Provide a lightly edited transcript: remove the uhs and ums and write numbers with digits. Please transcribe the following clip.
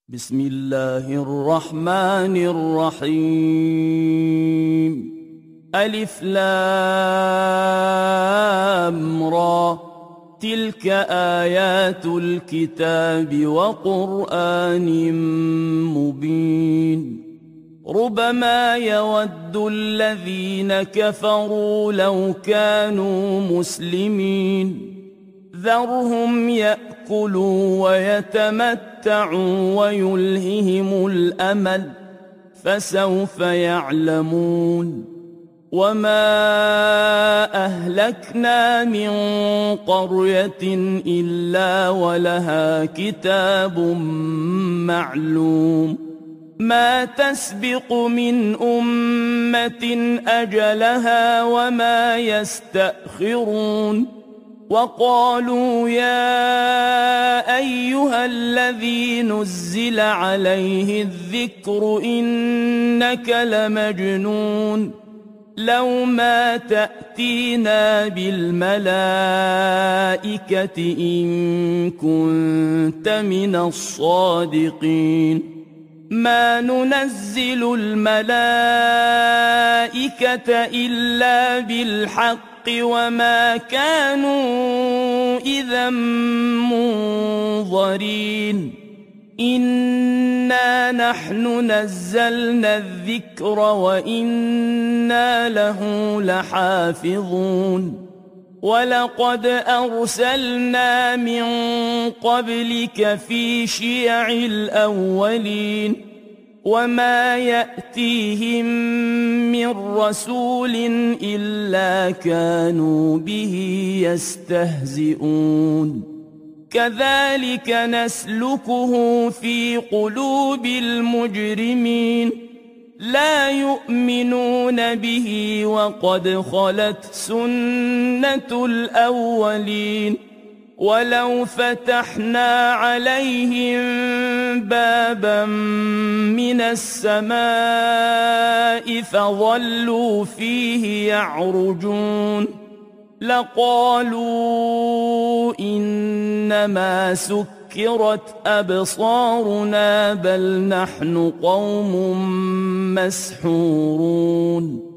بسم الله الرحمن الرحيم. ألف لام را، تلك آيات الكتاب وقرآن مبين. ربما يود الذين كفروا لو كانوا مسلمين، ذرهم يأكلوا ويتمتعوا ويلههم الأمل، فسوف يعلمون. وما أهلكنا من قرية إلا ولها كتاب معلوم، ما تسبق من أمة أجلها وما يستأخرون. وقالوا يا أيها الذي نزل عليه الذكر إنك لمجنون، لو ما تأتينا بالملائكة إن كنت من الصادقين. ما ننزل الملائكة إلا بالحق وما كانوا إذا منظرين. إنا نحن نزلنا الذكر وإنا له لحافظون. ولقد أرسلنا من قبلك في شيع الأولين، وما يأتيهم من رسول إلا كانوا به يستهزئون. كذلك نسلكه في قلوب المجرمين، لا يؤمنون به وقد خلت سنة الأولين. ولو فتحنا عليهم بابا من السماء فظلوا فيه يعرجون لقالوا إنما سكرت أبصارنا بل نحن قوم مسحورون.